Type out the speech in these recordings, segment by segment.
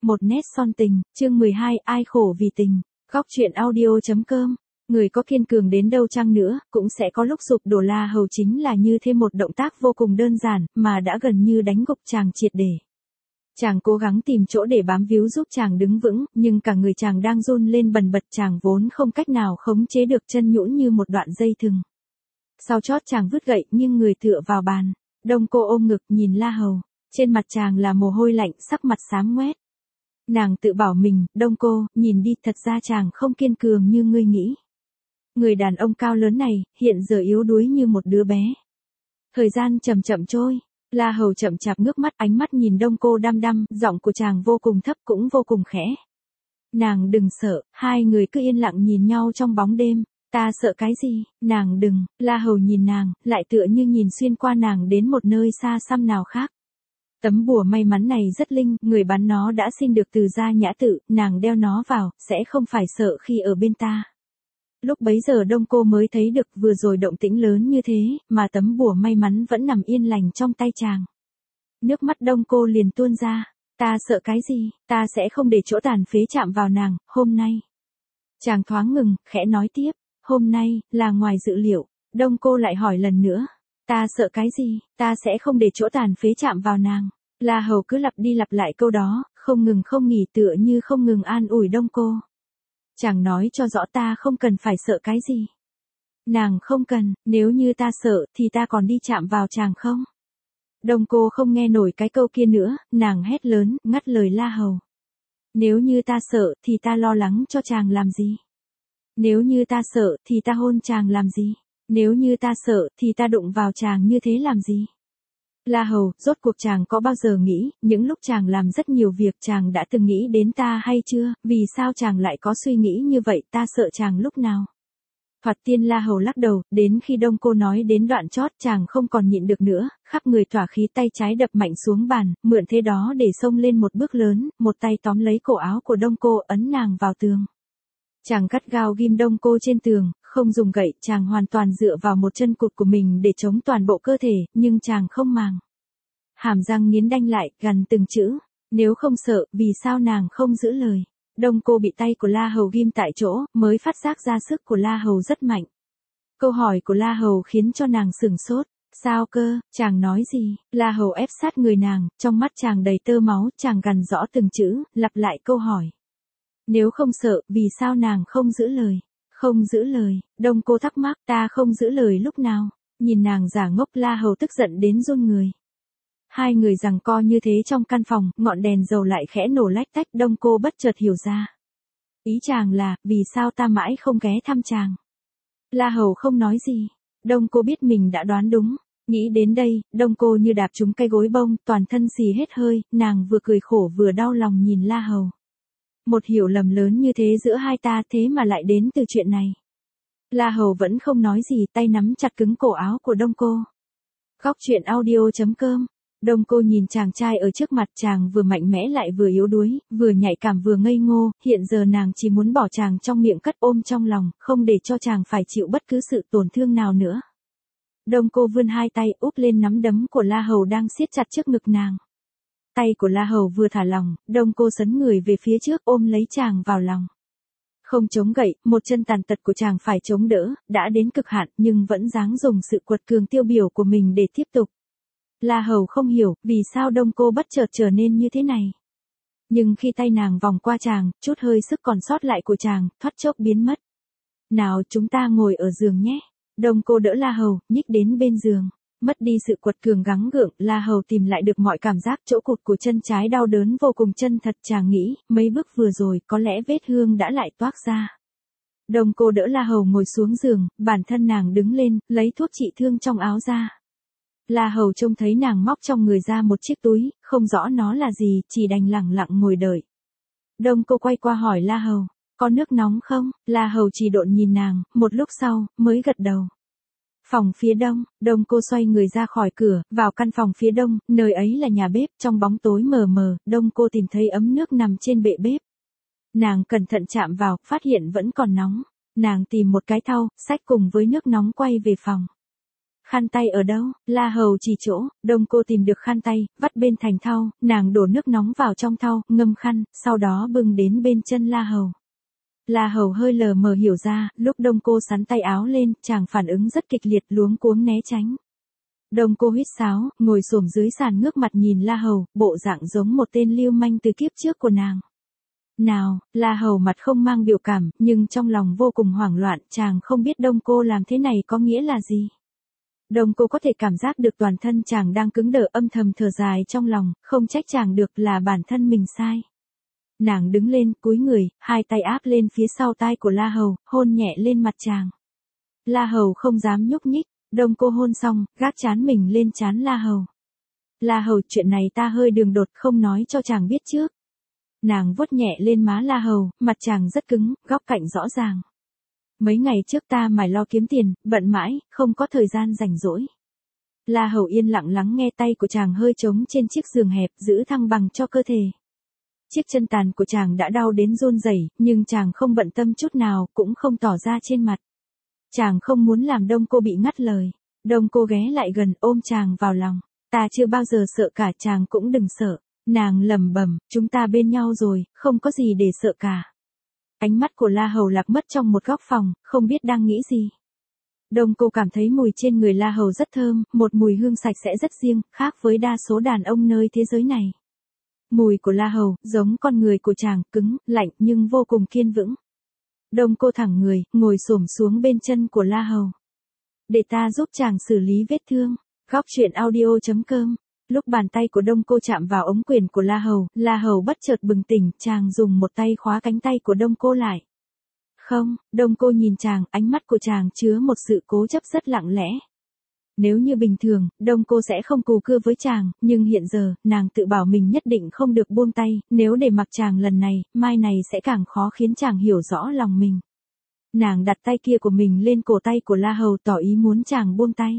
Một nét son tình, chương 12, ai khổ vì tình. Góc truyện audio.com. Người có kiên cường đến đâu chăng nữa, cũng sẽ có lúc sụp đổ. La Hầu chính là như thêm một động tác vô cùng đơn giản, mà đã gần như đánh gục chàng triệt để. Chàng cố gắng tìm chỗ để bám víu giúp chàng đứng vững, nhưng cả người chàng đang run lên bần bật, chàng vốn không cách nào khống chế được chân nhũn như một đoạn dây thừng. Sau chót chàng vứt gậy, nhưng người tựa vào bàn. Đông Cô ôm ngực nhìn La Hầu. Trên mặt chàng là mồ hôi lạnh, sắc mặt xám ngoét. Nàng tự bảo mình, Đông Cô, nhìn đi, thật ra chàng không kiên cường như ngươi nghĩ. Người đàn ông cao lớn này, hiện giờ yếu đuối như một đứa bé. Thời gian chậm chậm trôi, La Hầu chậm chạp ngước mắt, ánh mắt nhìn Đông Cô đăm đăm, giọng của chàng vô cùng thấp cũng vô cùng khẽ. Nàng đừng sợ, hai người cứ yên lặng nhìn nhau trong bóng đêm. Ta sợ cái gì, nàng đừng, La Hầu nhìn nàng, lại tựa như nhìn xuyên qua nàng đến một nơi xa xăm nào khác. Tấm bùa may mắn này rất linh, người bán nó đã xin được từ gia nhã tự, nàng đeo nó vào, sẽ không phải sợ khi ở bên ta. Lúc bấy giờ Đông Cô mới thấy được vừa rồi động tĩnh lớn như thế, mà tấm bùa may mắn vẫn nằm yên lành trong tay chàng. Nước mắt Đông Cô liền tuôn ra, ta sợ cái gì, ta sẽ không để chỗ tàn phế chạm vào nàng, hôm nay. Chàng thoáng ngừng, khẽ nói tiếp, hôm nay, là ngoài dự liệu. Đông Cô lại hỏi lần nữa. Ta sợ cái gì, ta sẽ không để chỗ tàn phế chạm vào nàng. La Hầu cứ lặp đi lặp lại câu đó, không ngừng không nghỉ, tựa như không ngừng an ủi Đông Cô. Chàng nói cho rõ ta không cần phải sợ cái gì. Nàng không cần, nếu như ta sợ thì ta còn đi chạm vào chàng không? Đông Cô không nghe nổi cái câu kia nữa, nàng hét lớn, ngắt lời La Hầu. Nếu như ta sợ thì ta lo lắng cho chàng làm gì? Nếu như ta sợ thì ta hôn chàng làm gì? Nếu như ta sợ thì ta đụng vào chàng như thế làm gì? La Hầu, rốt cuộc chàng có bao giờ nghĩ, những lúc chàng làm rất nhiều việc chàng đã từng nghĩ đến ta hay chưa, vì sao chàng lại có suy nghĩ như vậy, ta sợ chàng lúc nào? Thoạt tiên La Hầu lắc đầu, đến khi Đông Cô nói đến đoạn chót chàng không còn nhịn được nữa, khắp người tỏa khí, tay trái đập mạnh xuống bàn, mượn thế đó để xông lên một bước lớn, một tay tóm lấy cổ áo của Đông Cô ấn nàng vào tường. Chàng gắt gao ghim Đông Cô trên tường, không dùng gậy, chàng hoàn toàn dựa vào một chân cụt của mình để chống toàn bộ cơ thể, nhưng chàng không màng. Hàm răng nghiến đanh lại, gằn từng chữ, nếu không sợ, vì sao nàng không giữ lời. Đông Cô bị tay của La Hầu ghim tại chỗ, mới phát giác ra sức của La Hầu rất mạnh. Câu hỏi của La Hầu khiến cho nàng sửng sốt. Sao cơ, chàng nói gì? La Hầu ép sát người nàng, trong mắt chàng đầy tơ máu, chàng gằn rõ từng chữ, lặp lại câu hỏi. Nếu không sợ, vì sao nàng không giữ lời? Không giữ lời, Đông Cô thắc mắc, ta không giữ lời lúc nào? Nhìn nàng giả ngốc, La Hầu tức giận đến run người. Hai người giằng co như thế trong căn phòng, ngọn đèn dầu lại khẽ nổ lách tách, Đông Cô bất chợt hiểu ra. Ý chàng là, vì sao ta mãi không ghé thăm chàng? La Hầu không nói gì. Đông Cô biết mình đã đoán đúng. Nghĩ đến đây, Đông Cô như đạp trúng cây gối bông, toàn thân xì hết hơi, nàng vừa cười khổ vừa đau lòng nhìn La Hầu. Một hiểu lầm lớn như thế giữa hai ta, thế mà lại đến từ chuyện này. La Hầu vẫn không nói gì, tay nắm chặt cứng cổ áo của Đông Cô. Góc truyện audio.com. Đông Cô nhìn chàng trai ở trước mặt, chàng vừa mạnh mẽ lại vừa yếu đuối, vừa nhạy cảm vừa ngây ngô, hiện giờ nàng chỉ muốn bỏ chàng trong miệng cất ôm trong lòng, không để cho chàng phải chịu bất cứ sự tổn thương nào nữa. Đông Cô vươn hai tay úp lên nắm đấm của La Hầu đang siết chặt trước ngực nàng. Tay của La Hầu vừa thả lỏng, Đông Cô sấn người về phía trước ôm lấy chàng vào lòng. Không chống gậy, một chân tàn tật của chàng phải chống đỡ, đã đến cực hạn nhưng vẫn dáng dùng sự quật cường tiêu biểu của mình để tiếp tục. La Hầu không hiểu, vì sao Đông Cô bất chợt trở nên như thế này. Nhưng khi tay nàng vòng qua chàng, chút hơi sức còn sót lại của chàng, thoát chốc biến mất. Nào chúng ta ngồi ở giường nhé. Đông Cô đỡ La Hầu, nhích đến bên giường. Mất đi sự quật cường gắng gượng, La Hầu tìm lại được mọi cảm giác, chỗ cụt của chân trái đau đớn vô cùng chân thật, chàng nghĩ, mấy bước vừa rồi có lẽ vết thương đã lại toác ra. Đông Cô đỡ La Hầu ngồi xuống giường, bản thân nàng đứng lên, lấy thuốc trị thương trong áo ra. La Hầu trông thấy nàng móc trong người ra một chiếc túi, không rõ nó là gì, chỉ đành lẳng lặng ngồi đợi. Đông Cô quay qua hỏi La Hầu, có nước nóng không? La Hầu chỉ độn nhìn nàng, một lúc sau, mới gật đầu. Phòng phía đông, Đông Cô xoay người ra khỏi cửa, vào căn phòng phía đông, nơi ấy là nhà bếp, trong bóng tối mờ mờ, Đông Cô tìm thấy ấm nước nằm trên bệ bếp. Nàng cẩn thận chạm vào, phát hiện vẫn còn nóng. Nàng tìm một cái thau, xách cùng với nước nóng quay về phòng. Khăn tay ở đâu? La Hầu chỉ chỗ, Đông cô tìm được khăn tay, vắt bên thành thau, nàng đổ nước nóng vào trong thau, ngâm khăn, sau đó bưng đến bên chân La Hầu. La Hầu hơi lờ mờ hiểu ra, lúc Đông cô sắn tay áo lên, chàng phản ứng rất kịch liệt luống cuống né tránh. Đông cô huýt sáo, ngồi xổm dưới sàn ngước mặt nhìn La Hầu, bộ dạng giống một tên lưu manh từ kiếp trước của nàng. Nào, La Hầu mặt không mang biểu cảm, nhưng trong lòng vô cùng hoảng loạn, chàng không biết Đông cô làm thế này có nghĩa là gì. Đông cô có thể cảm giác được toàn thân chàng đang cứng đờ, âm thầm thở dài trong lòng, không trách chàng được, là bản thân mình sai. Nàng đứng lên, cúi người, hai tay áp lên phía sau tai của La Hầu, hôn nhẹ lên mặt chàng. La Hầu không dám nhúc nhích, Đông cô hôn xong, gác trán mình lên trán La Hầu. La Hầu, chuyện này ta hơi đường đột, không nói cho chàng biết trước. Nàng vuốt nhẹ lên má La Hầu, mặt chàng rất cứng, góc cạnh rõ ràng. Mấy ngày trước ta mải lo kiếm tiền, bận mãi, không có thời gian rảnh rỗi. La Hầu yên lặng lắng nghe, tay của chàng hơi trống trên chiếc giường hẹp, giữ thăng bằng cho cơ thể. Chiếc chân tàn của chàng đã đau đến run rẩy, nhưng chàng không bận tâm chút nào, cũng không tỏ ra trên mặt. Chàng không muốn làm Đông cô bị ngắt lời. Đông cô ghé lại gần, ôm chàng vào lòng. Ta chưa bao giờ sợ cả, chàng cũng đừng sợ. Nàng lẩm bẩm, chúng ta bên nhau rồi, không có gì để sợ cả. Ánh mắt của La Hầu lạc mất trong một góc phòng, không biết đang nghĩ gì. Đông cô cảm thấy mùi trên người La Hầu rất thơm, một mùi hương sạch sẽ rất riêng, khác với đa số đàn ông nơi thế giới này. Mùi của La Hầu, giống con người của chàng, cứng, lạnh nhưng vô cùng kiên vững. Đông cô thẳng người, ngồi xổm xuống bên chân của La Hầu. Để ta giúp chàng xử lý vết thương. Góc truyện audio.com. Lúc bàn tay của Đông cô chạm vào ống quyền của La Hầu bất chợt bừng tỉnh, chàng dùng một tay khóa cánh tay của Đông cô lại. Không, Đông cô nhìn chàng, ánh mắt của chàng chứa một sự cố chấp rất lặng lẽ. Nếu như bình thường, Đông cô sẽ không cù cưa với chàng, nhưng hiện giờ, nàng tự bảo mình nhất định không được buông tay, nếu để mặc chàng lần này, mai này sẽ càng khó khiến chàng hiểu rõ lòng mình. Nàng đặt tay kia của mình lên cổ tay của La Hầu, tỏ ý muốn chàng buông tay.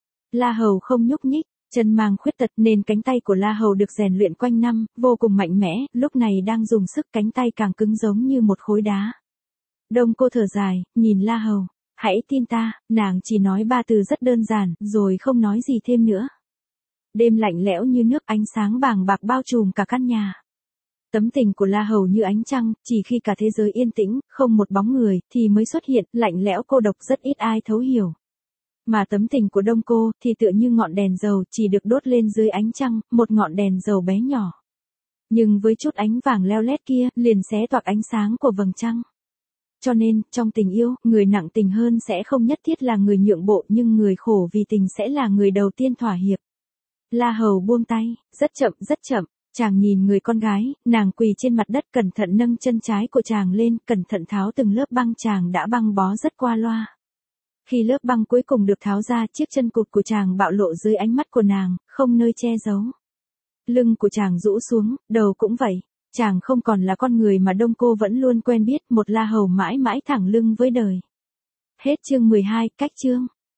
La Hầu không nhúc nhích, chân mang khuyết tật nên cánh tay của La Hầu được rèn luyện quanh năm, vô cùng mạnh mẽ, lúc này đang dùng sức, cánh tay càng cứng giống như một khối đá. Đông cô thở dài, nhìn La Hầu. Hãy tin ta, nàng chỉ nói ba từ rất đơn giản, rồi không nói gì thêm nữa. Đêm lạnh lẽo như nước, ánh sáng vàng bạc bao trùm cả căn nhà. Tấm tình của La Hầu như ánh trăng, chỉ khi cả thế giới yên tĩnh, không một bóng người, thì mới xuất hiện, lạnh lẽo cô độc, rất ít ai thấu hiểu. Mà tấm tình của Đông cô, thì tựa như ngọn đèn dầu, chỉ được đốt lên dưới ánh trăng, một ngọn đèn dầu bé nhỏ. Nhưng với chút ánh vàng leo lét kia, liền xé toạc ánh sáng của vầng trăng. Cho nên, trong tình yêu, người nặng tình hơn sẽ không nhất thiết là người nhượng bộ, nhưng người khổ vì tình sẽ là người đầu tiên thỏa hiệp. La Hầu buông tay, rất chậm, chàng nhìn người con gái, nàng quỳ trên mặt đất, cẩn thận nâng chân trái của chàng lên, cẩn thận tháo từng lớp băng chàng đã băng bó rất qua loa. Khi lớp băng cuối cùng được tháo ra, chiếc chân cụt của chàng bạo lộ dưới ánh mắt của nàng, không nơi che giấu. Lưng của chàng rũ xuống, đầu cũng vậy. Chàng không còn là con người mà Đông cô vẫn luôn quen biết, một La Hầu mãi mãi thẳng lưng với đời. Hết chương 12, cách chương.